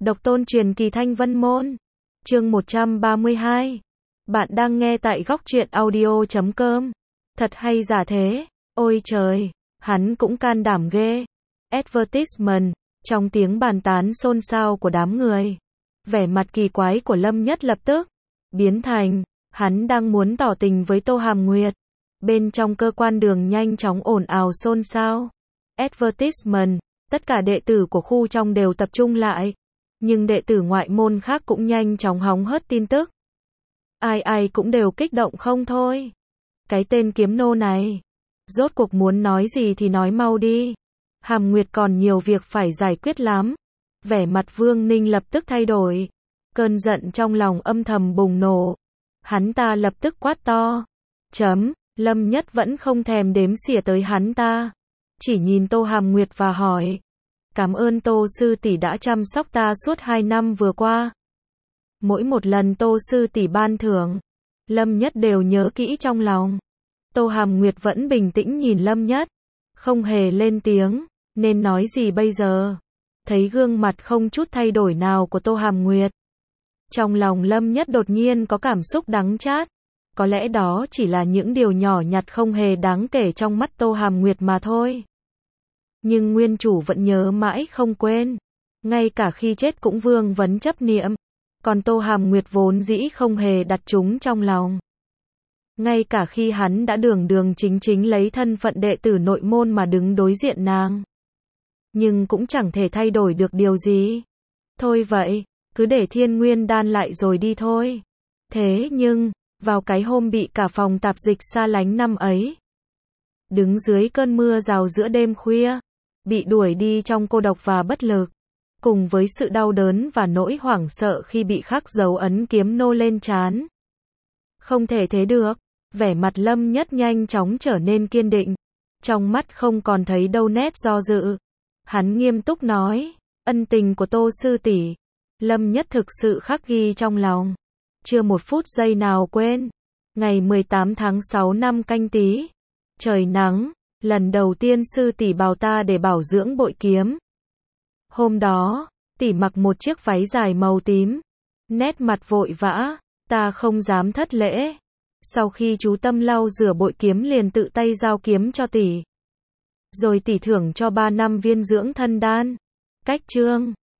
Độc tôn truyền kỳ Thanh Vân Môn. Chương 132. Bạn đang nghe tại góc truyện audio.com. Thật hay giả thế? Ôi trời, hắn cũng can đảm ghê. Advertisement, trong tiếng bàn tán xôn xao của đám người. Vẻ mặt kỳ quái của Lâm Nhất lập tức biến thành, hắn đang muốn tỏ tình với Tô Hàm Nguyệt. Bên trong cơ quan đường nhanh chóng ồn ào xôn xao. Advertisement, tất cả đệ tử của khu trong đều tập trung lại. Nhưng đệ tử ngoại môn khác cũng nhanh chóng hóng hớt tin tức. Ai cũng đều kích động không thôi. Cái tên kiếm nô này, rốt cuộc muốn nói gì thì nói mau đi. Hàm Nguyệt còn nhiều việc phải giải quyết lắm. Vẻ mặt Vương Ninh lập tức thay đổi. Cơn giận trong lòng âm thầm bùng nổ. Hắn ta lập tức quát to. Lâm Nhất vẫn không thèm đếm xỉa tới hắn ta. Chỉ nhìn Tô Hàm Nguyệt và hỏi. Cảm ơn Tô sư tỷ đã chăm sóc ta suốt 2 năm vừa qua. Mỗi một lần Tô sư tỷ ban thưởng, Lâm Nhất đều nhớ kỹ trong lòng. Tô Hàm Nguyệt vẫn bình tĩnh nhìn Lâm Nhất, không hề lên tiếng, nên nói gì bây giờ? Thấy gương mặt không chút thay đổi nào của Tô Hàm Nguyệt, trong lòng Lâm Nhất đột nhiên có cảm xúc đắng chát. Có lẽ đó chỉ là những điều nhỏ nhặt không hề đáng kể trong mắt Tô Hàm Nguyệt mà thôi. Nhưng nguyên chủ vẫn nhớ mãi không quên. Ngay cả khi chết cũng vương vấn chấp niệm. Còn Tô Hàm Nguyệt vốn dĩ không hề đặt chúng trong lòng. Ngay cả khi hắn đã đường chính lấy thân phận đệ tử nội môn mà đứng đối diện nàng. Nhưng cũng chẳng thể thay đổi được điều gì. Thôi vậy, cứ để Thiên Nguyên đan lại rồi đi thôi. Thế nhưng, vào cái hôm bị cả phòng tạp dịch xa lánh năm ấy, đứng dưới cơn mưa rào giữa đêm khuya, bị đuổi đi trong cô độc và bất lực, cùng với sự đau đớn và nỗi hoảng sợ khi bị khắc dấu ấn kiếm nô lên trán. Không thể thế được, vẻ mặt Lâm Nhất nhanh chóng trở nên kiên định, trong mắt không còn thấy đâu nét do dự. Hắn nghiêm túc nói, ân tình của Tô sư tỷ, Lâm Nhất thực sự khắc ghi trong lòng, chưa một phút giây nào quên. Ngày 18 tháng 6 năm Canh Tý, trời nắng, lần đầu tiên sư tỷ bảo ta để bảo dưỡng bội kiếm. Hôm đó, tỷ mặc một chiếc váy dài màu tím, nét mặt vội vã, ta không dám thất lễ. Sau khi chú tâm lau rửa bội kiếm liền tự tay giao kiếm cho tỷ. Rồi tỷ thưởng cho 3 năm viên dưỡng thân đan. Cách chương